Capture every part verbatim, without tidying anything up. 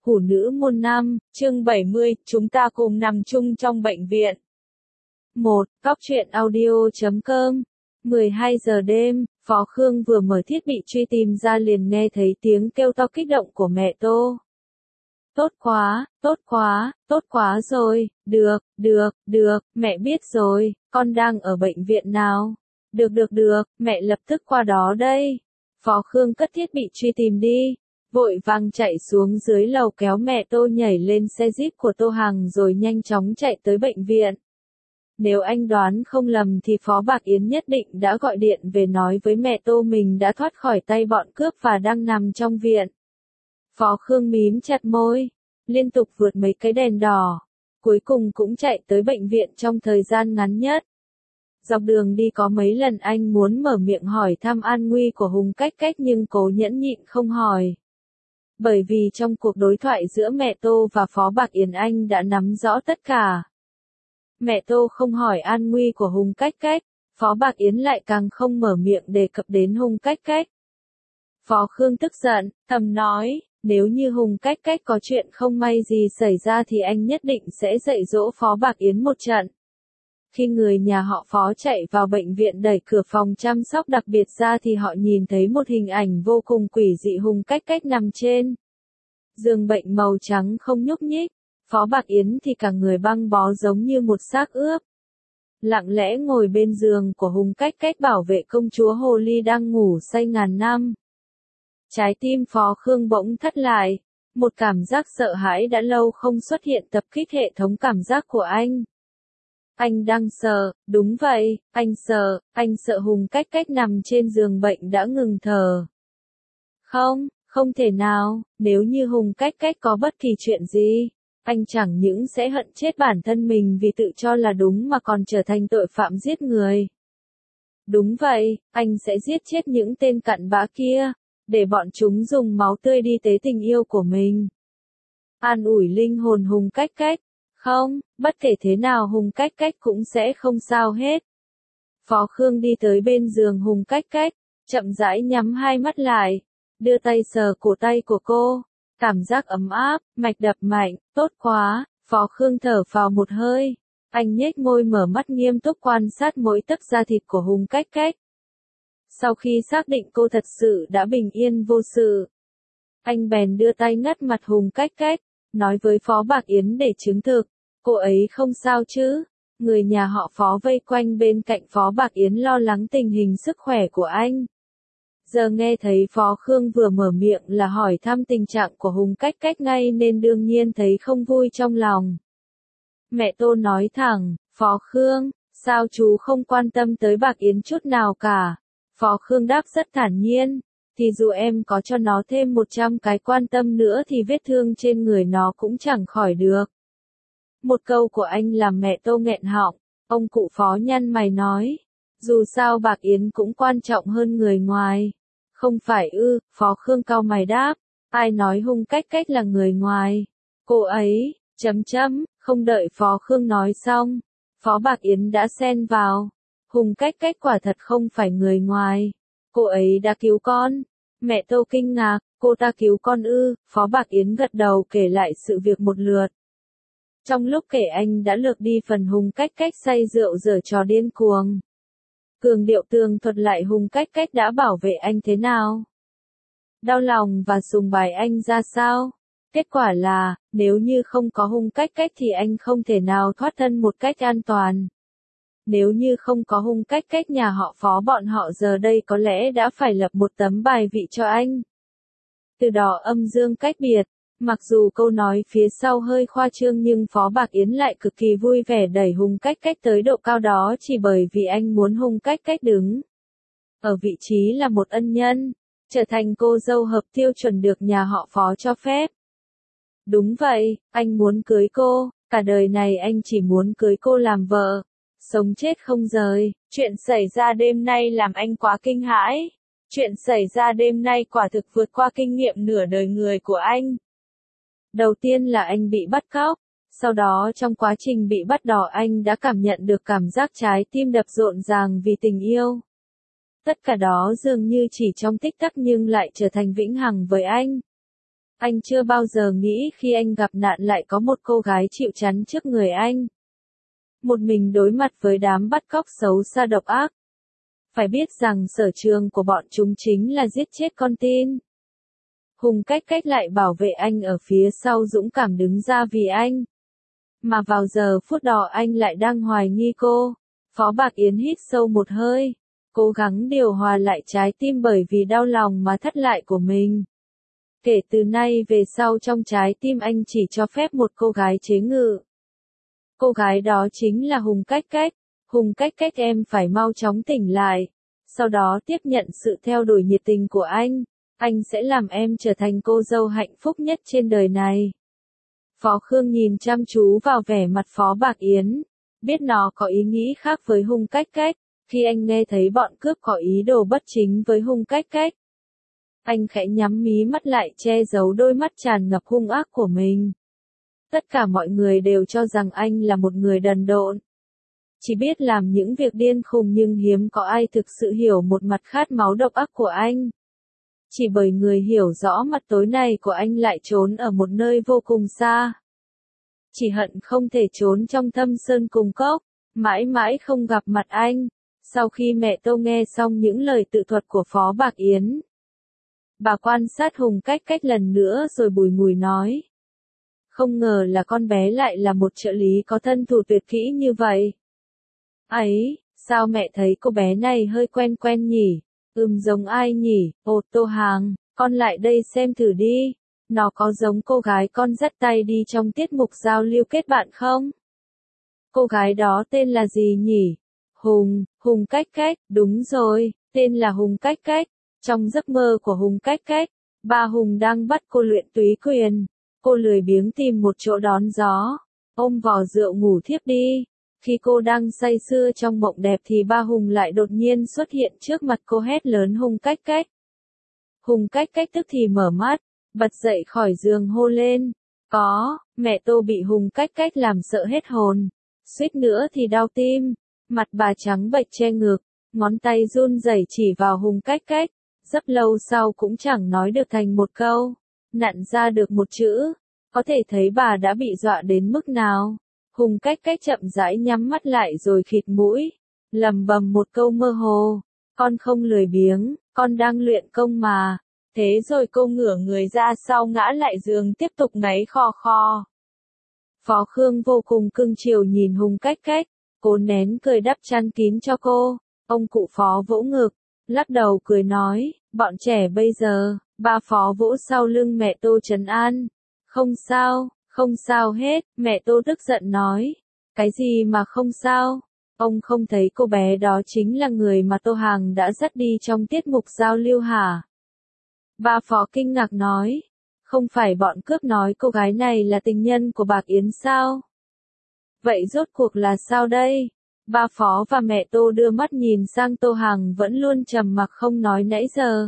Hủ nữ môn năm, chương bảy mươi, chúng ta cùng nằm chung trong bệnh viện. một. Góc truyện audio chấm com. mười hai giờ đêm, Phó Khương vừa mở thiết bị truy tìm ra liền nghe thấy tiếng kêu to kích động của mẹ Tô. Tốt quá, tốt quá, tốt quá rồi, được, được, được, mẹ biết rồi, con đang ở bệnh viện nào? Được được được, mẹ lập tức qua đó đây. Phó Khương cất thiết bị truy tìm đi. Vội vàng chạy xuống dưới lầu kéo mẹ Tô nhảy lên xe Jeep của Tô Hằng rồi nhanh chóng chạy tới bệnh viện. Nếu anh đoán không lầm thì Phó Bạc Yến nhất định đã gọi điện về nói với mẹ Tô mình đã thoát khỏi tay bọn cướp và đang nằm trong viện. Phó Khương mím chặt môi, liên tục vượt mấy cái đèn đỏ, cuối cùng cũng chạy tới bệnh viện trong thời gian ngắn nhất. Dọc đường đi có mấy lần anh muốn mở miệng hỏi thăm an nguy của Hùng Cách Cách nhưng cố nhẫn nhịn không hỏi. Bởi vì trong cuộc đối thoại giữa mẹ Tô và Phó Bạc Yến anh đã nắm rõ tất cả. Mẹ Tô không hỏi an nguy của Hùng Cách Cách, Phó Bạc Yến lại càng không mở miệng đề cập đến Hùng Cách Cách. Phó Khương tức giận, thầm nói, nếu như Hùng Cách Cách có chuyện không may gì xảy ra thì anh nhất định sẽ dạy dỗ Phó Bạc Yến một trận. Khi người nhà họ Phó chạy vào bệnh viện đẩy cửa phòng chăm sóc đặc biệt ra thì họ nhìn thấy một hình ảnh vô cùng quỷ dị Hùng Cách Cách nằm trên giường bệnh màu trắng không nhúc nhích, Phó Bạc Yến thì cả người băng bó giống như một xác ướp. Lặng lẽ ngồi bên giường của Hùng Cách Cách bảo vệ công chúa Hồ Ly đang ngủ say ngàn năm. Trái tim Phó Khương bỗng thắt lại, một cảm giác sợ hãi đã lâu không xuất hiện tập kích hệ thống cảm giác của anh. Anh đang sợ, đúng vậy, anh sợ, anh sợ Hùng Cách Cách nằm trên giường bệnh đã ngừng thở. Không, không thể nào, nếu như Hùng Cách Cách có bất kỳ chuyện gì, anh chẳng những sẽ hận chết bản thân mình vì tự cho là đúng mà còn trở thành tội phạm giết người. Đúng vậy, anh sẽ giết chết những tên cặn bã kia, để bọn chúng dùng máu tươi đi tế tình yêu của mình. An ủi linh hồn Hùng Cách Cách. Không, bất kể thế nào Hùng Cách Cách cũng sẽ không sao hết. Phó Khương đi tới bên giường Hùng Cách Cách, chậm rãi nhắm hai mắt lại, đưa tay sờ cổ tay của cô, cảm giác ấm áp, mạch đập mạnh, tốt quá, Phó Khương thở phào một hơi, anh nhếch môi mở mắt nghiêm túc quan sát mỗi tấc da thịt của Hùng Cách Cách. Sau khi xác định cô thật sự đã bình yên vô sự, anh bèn đưa tay ngắt mặt Hùng Cách Cách, nói với Phó Bạc Yến để chứng thực, cô ấy không sao chứ. Người nhà họ Phó vây quanh bên cạnh Phó Bạc Yến lo lắng tình hình sức khỏe của anh. Giờ nghe thấy Phó Khương vừa mở miệng là hỏi thăm tình trạng của Hùng Cách Cách ngay nên đương nhiên thấy không vui trong lòng. Mẹ Tô nói thẳng, Phó Khương, sao chú không quan tâm tới Bạc Yến chút nào cả? Phó Khương đáp rất thản nhiên, thì dù em có cho nó thêm một trăm cái quan tâm nữa thì vết thương trên người nó cũng chẳng khỏi được. Một câu của anh làm mẹ Tô nghẹn họng, ông cụ Phó nhăn mày nói, dù sao Bạc Yến cũng quan trọng hơn người ngoài. Không phải ư, Phó Khương cau mày đáp, ai nói Hùng Cách Cách là người ngoài? Cô ấy, chấm chấm, không đợi Phó Khương nói xong, Phó Bạc Yến đã xen vào, Hùng Cách Cách quả thật không phải người ngoài, cô ấy đã cứu con. Mẹ Tô kinh ngạc, cô ta cứu con ư? Phó Bạc Yến gật đầu kể lại sự việc một lượt. Trong lúc kể anh đã lược đi phần Hùng Cách Cách say rượu giở trò điên cuồng. Cường điệu tường thuật lại Hùng Cách Cách đã bảo vệ anh thế nào. Đau lòng và sùng bái anh ra sao. Kết quả là, nếu như không có Hùng Cách Cách thì anh không thể nào thoát thân một cách an toàn. Nếu như không có Hùng Cách Cách nhà họ Phó bọn họ giờ đây có lẽ đã phải lập một tấm bài vị cho anh. Từ đó âm dương cách biệt, mặc dù câu nói phía sau hơi khoa trương nhưng Phó Bạc Yến lại cực kỳ vui vẻ đẩy Hùng Cách Cách tới độ cao đó chỉ bởi vì anh muốn Hùng Cách Cách đứng ở vị trí là một ân nhân, trở thành cô dâu hợp tiêu chuẩn được nhà họ Phó cho phép. Đúng vậy, anh muốn cưới cô, cả đời này anh chỉ muốn cưới cô làm vợ. Sống chết không rời, chuyện xảy ra đêm nay làm anh quá kinh hãi. Chuyện xảy ra đêm nay quả thực vượt qua kinh nghiệm nửa đời người của anh. Đầu tiên là anh bị bắt cóc, sau đó trong quá trình bị bắt đỏ anh đã cảm nhận được cảm giác trái tim đập rộn ràng vì tình yêu. Tất cả đó dường như chỉ trong tích tắc nhưng lại trở thành vĩnh hằng với anh. Anh chưa bao giờ nghĩ khi anh gặp nạn lại có một cô gái chịu chắn trước người anh. Một mình đối mặt với đám bắt cóc xấu xa độc ác. Phải biết rằng sở trường của bọn chúng chính là giết chết con tin. Hùng Cách Cách lại bảo vệ anh ở phía sau dũng cảm đứng ra vì anh. Mà vào giờ phút đó anh lại đang hoài nghi cô. Phó Bạc Yến hít sâu một hơi, cố gắng điều hòa lại trái tim bởi vì đau lòng mà thất lại của mình. Kể từ nay về sau trong trái tim anh chỉ cho phép một cô gái chế ngự. Cô gái đó chính là Hùng Cách Cách. Hùng Cách Cách, em phải mau chóng tỉnh lại. Sau đó tiếp nhận sự theo đuổi nhiệt tình của anh. Anh sẽ làm em trở thành cô dâu hạnh phúc nhất trên đời này. Phó Khương nhìn chăm chú vào vẻ mặt Phó Bạc Yến. Biết nó có ý nghĩ khác với Hùng Cách Cách. Khi anh nghe thấy bọn cướp có ý đồ bất chính với Hùng Cách Cách, anh khẽ nhắm mí mắt lại che giấu đôi mắt tràn ngập hung ác của mình. Tất cả mọi người đều cho rằng anh là một người đần độn. Chỉ biết làm những việc điên khùng nhưng hiếm có ai thực sự hiểu một mặt khát máu độc ác của anh. Chỉ bởi người hiểu rõ mặt tối này của anh lại trốn ở một nơi vô cùng xa. Chỉ hận không thể trốn trong thâm sơn cùng cốc, mãi mãi không gặp mặt anh. Sau khi mẹ Tô nghe xong những lời tự thuật của Phó Bạc Yến, bà quan sát Hùng Cách Cách lần nữa rồi bùi ngùi nói. Không ngờ là con bé lại là một trợ lý có thân thủ tuyệt kỹ như vậy. Ấy, sao mẹ thấy cô bé này hơi quen quen nhỉ? Ừm, giống ai nhỉ? Ồ, Tô Hàng, con lại đây xem thử đi. Nó có giống cô gái con dắt tay đi trong tiết mục giao lưu kết bạn không? Cô gái đó tên là gì nhỉ? Hùng, Hùng Cách Cách, đúng rồi, tên là Hùng Cách Cách. Trong giấc mơ của Hùng Cách Cách, ba Hùng đang bắt cô luyện túy quyền. Cô lười biếng tìm một chỗ đón gió, ôm vò rượu ngủ thiếp đi. Khi cô đang say sưa trong mộng đẹp thì ba Hùng lại đột nhiên xuất hiện trước mặt cô hét lớn Hùng Cách Cách. Hùng Cách Cách tức thì mở mắt, bật dậy khỏi giường hô lên. Có, mẹ Tô bị Hùng Cách Cách làm sợ hết hồn. Suýt nữa thì đau tim, mặt bà trắng bệch che ngực, ngón tay run rẩy chỉ vào Hùng Cách Cách. Rất lâu sau cũng chẳng nói được thành một câu, nặn ra được một chữ. Có thể thấy bà đã bị dọa đến mức nào. Hùng Cách Cách chậm rãi nhắm mắt lại rồi khịt mũi, lầm bầm một câu mơ hồ. Con không lười biếng, con đang luyện công mà. Thế rồi cô ngửa người ra sau ngã lại giường tiếp tục ngáy khò khò. Phó Khương vô cùng cưng chiều nhìn Hùng Cách Cách, cố nén cười đắp chăn kín cho cô. Ông cụ Phó vỗ ngực, lắc đầu cười nói, bọn trẻ bây giờ. Ba Phó vỗ sau lưng mẹ Tô trấn an. Không sao, không sao hết, mẹ Tô tức giận nói. Cái gì mà không sao? Ông không thấy cô bé đó chính là người mà Tô Hàng đã dắt đi trong tiết mục giao lưu hả? Ba Phó kinh ngạc nói. Không phải bọn cướp nói cô gái này là tình nhân của Bạc Yến sao? Vậy rốt cuộc là sao đây? Ba Phó và mẹ Tô đưa mắt nhìn sang Tô Hàng vẫn luôn trầm mặc không nói nãy giờ.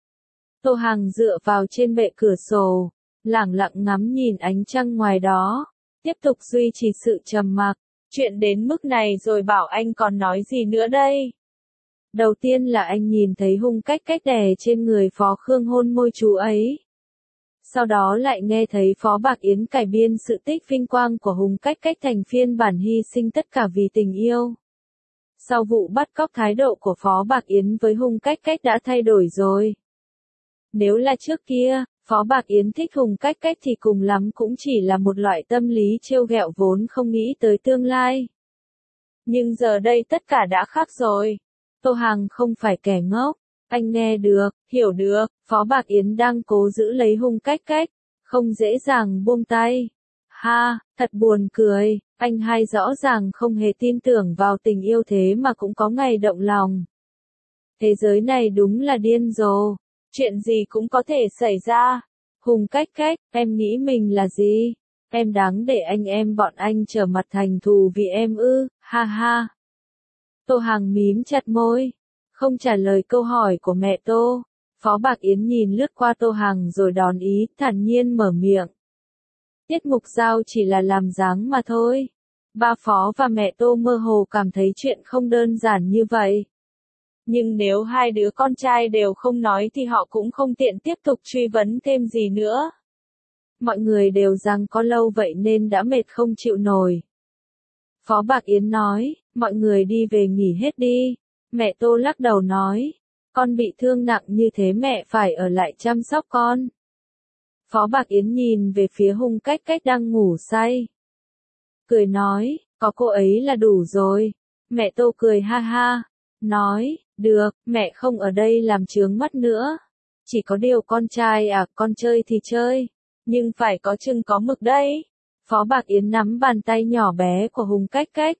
Tô Hàng dựa vào trên bệ cửa sổ, lẳng lặng ngắm nhìn ánh trăng ngoài đó, tiếp tục duy trì sự trầm mặc. Chuyện đến mức này rồi bảo anh còn nói gì nữa đây? Đầu tiên là anh nhìn thấy Hùng Cách Cách đè trên người Phó Khương hôn môi chú ấy. Sau đó lại nghe thấy Phó Bạc Yến cải biên sự tích vinh quang của Hùng Cách Cách thành phiên bản hy sinh tất cả vì tình yêu. Sau vụ bắt cóc thái độ của Phó Bạc Yến với Hùng Cách Cách đã thay đổi rồi. Nếu là trước kia, Phó Bạc Yến thích Hùng Cách Cách thì cùng lắm cũng chỉ là một loại tâm lý trêu ghẹo vốn không nghĩ tới tương lai. Nhưng giờ đây tất cả đã khác rồi. Tô Hàng không phải kẻ ngốc, anh nghe được, hiểu được, Phó Bạc Yến đang cố giữ lấy Hùng Cách Cách, không dễ dàng buông tay. Ha, thật buồn cười, anh hai rõ ràng không hề tin tưởng vào tình yêu thế mà cũng có ngày động lòng. Thế giới này đúng là điên rồ. Chuyện gì cũng có thể xảy ra. Hùng Cách Cách, em nghĩ mình là gì? Em đáng để anh em bọn anh trở mặt thành thù vì em ư, ha ha. Tô Hàng mím chặt môi, không trả lời câu hỏi của mẹ Tô. Phó Bạc Yến nhìn lướt qua Tô Hàng rồi đón ý, thản nhiên mở miệng. Tiết mục giao chỉ là làm dáng mà thôi. Ba Phó và mẹ Tô mơ hồ cảm thấy chuyện không đơn giản như vậy. Nhưng nếu hai đứa con trai đều không nói thì họ cũng không tiện tiếp tục truy vấn thêm gì nữa. Mọi người đều rằng có lâu vậy nên đã mệt không chịu nổi. Phó Bạc Yến nói, mọi người đi về nghỉ hết đi. Mẹ Tô lắc đầu nói, con bị thương nặng như thế mẹ phải ở lại chăm sóc con. Phó Bạc Yến nhìn về phía Hùng Cách Cách đang ngủ say. Cười nói, có cô ấy là đủ rồi. Mẹ Tô cười ha ha, nói, được, mẹ không ở đây làm chướng mắt nữa. Chỉ có điều con trai à, con chơi thì chơi, nhưng phải có chừng có mực đấy. Phó Bạc Yến nắm bàn tay nhỏ bé của Hùng Cách Cách.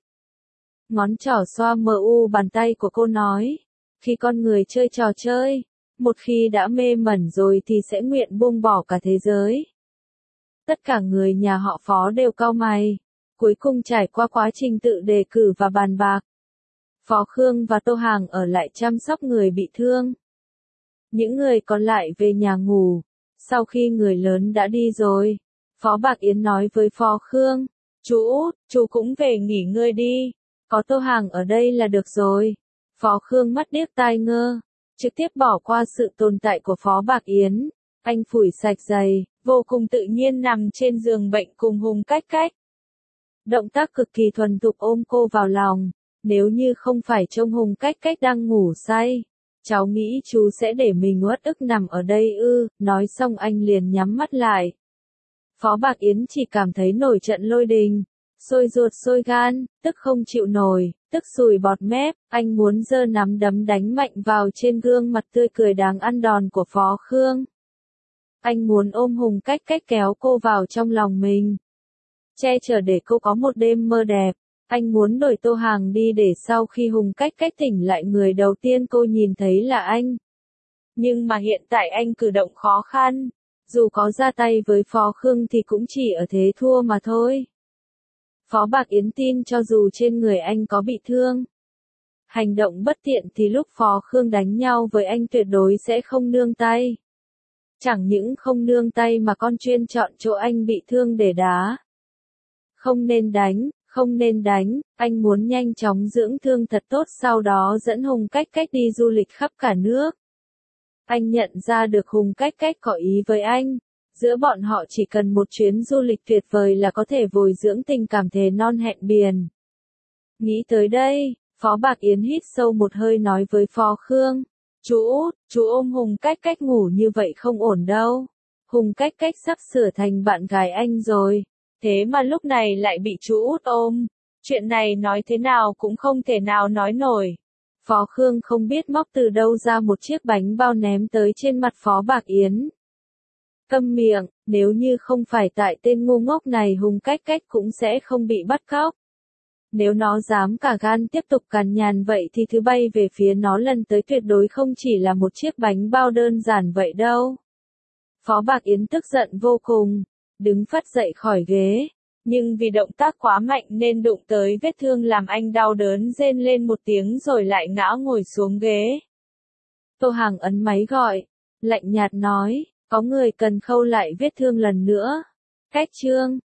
Ngón trỏ xoa mờ u bàn tay của cô nói, khi con người chơi trò chơi, một khi đã mê mẩn rồi thì sẽ nguyện buông bỏ cả thế giới. Tất cả người nhà họ Phó đều cau mày, cuối cùng trải qua quá trình tự đề cử và bàn bạc. Phó Khương và Tô Hàng ở lại chăm sóc người bị thương. Những người còn lại về nhà ngủ. Sau khi người lớn đã đi rồi, Phó Bạc Yến nói với Phó Khương, chú Út, chú cũng về nghỉ ngơi đi, có Tô Hàng ở đây là được rồi. Phó Khương mắt điếc tai ngơ, trực tiếp bỏ qua sự tồn tại của Phó Bạc Yến. Anh phủi sạch giày, vô cùng tự nhiên nằm trên giường bệnh cùng Hùng Cách Cách. Động tác cực kỳ thuần thục ôm cô vào lòng, nếu như không phải trông Hùng Cách Cách đang ngủ say, cháu nghĩ chú sẽ để mình uất ức nằm ở đây ư, nói xong anh liền nhắm mắt lại. Phó Bạc Yến chỉ cảm thấy nổi trận lôi đình, sôi ruột sôi gan, tức không chịu nổi, tức sùi bọt mép, anh muốn giơ nắm đấm đánh mạnh vào trên gương mặt tươi cười đáng ăn đòn của Phó Khương. Anh muốn ôm Hùng Cách Cách kéo cô vào trong lòng mình, che chở để cô có một đêm mơ đẹp. Anh muốn đổi Tô Hàng đi để sau khi Hùng Cách Cách tỉnh lại người đầu tiên cô nhìn thấy là anh. Nhưng mà hiện tại anh cử động khó khăn, dù có ra tay với Phó Khương thì cũng chỉ ở thế thua mà thôi. Phó Bạc Yến tin cho dù trên người anh có bị thương, hành động bất tiện thì lúc Phó Khương đánh nhau với anh tuyệt đối sẽ không nương tay. Chẳng những không nương tay mà còn chuyên chọn chỗ anh bị thương để đá. Không nên đánh, không nên đánh, anh muốn nhanh chóng dưỡng thương thật tốt sau đó dẫn Hùng Cách Cách đi du lịch khắp cả nước. Anh nhận ra được Hùng Cách Cách có ý với anh, giữa bọn họ chỉ cần một chuyến du lịch tuyệt vời là có thể bồi dưỡng tình cảm thề non hẹn biển. Nghĩ tới đây, Phó Bạc Yến hít sâu một hơi nói với Phó Khương, chú Út, chú ôm Hùng Cách Cách ngủ như vậy không ổn đâu. Hùng Cách Cách sắp sửa thành bạn gái anh rồi. Thế mà lúc này lại bị chú Út ôm, chuyện này nói thế nào cũng không thể nào nói nổi. Phó Khương không biết móc từ đâu ra một chiếc bánh bao ném tới trên mặt Phó Bạc Yến. Câm miệng, nếu như không phải tại tên ngu ngốc này Hùng Cách Cách cũng sẽ không bị bắt cóc. Nếu nó dám cả gan tiếp tục cằn nhằn vậy thì thứ bay về phía nó lần tới tuyệt đối không chỉ là một chiếc bánh bao đơn giản vậy đâu. Phó Bạc Yến tức giận vô cùng, đứng phắt dậy khỏi ghế, nhưng vì động tác quá mạnh nên đụng tới vết thương làm anh đau đớn rên lên một tiếng rồi lại ngã ngồi xuống ghế. Tô Hàng ấn máy gọi, lạnh nhạt nói, có người cần khâu lại vết thương lần nữa. Cách chương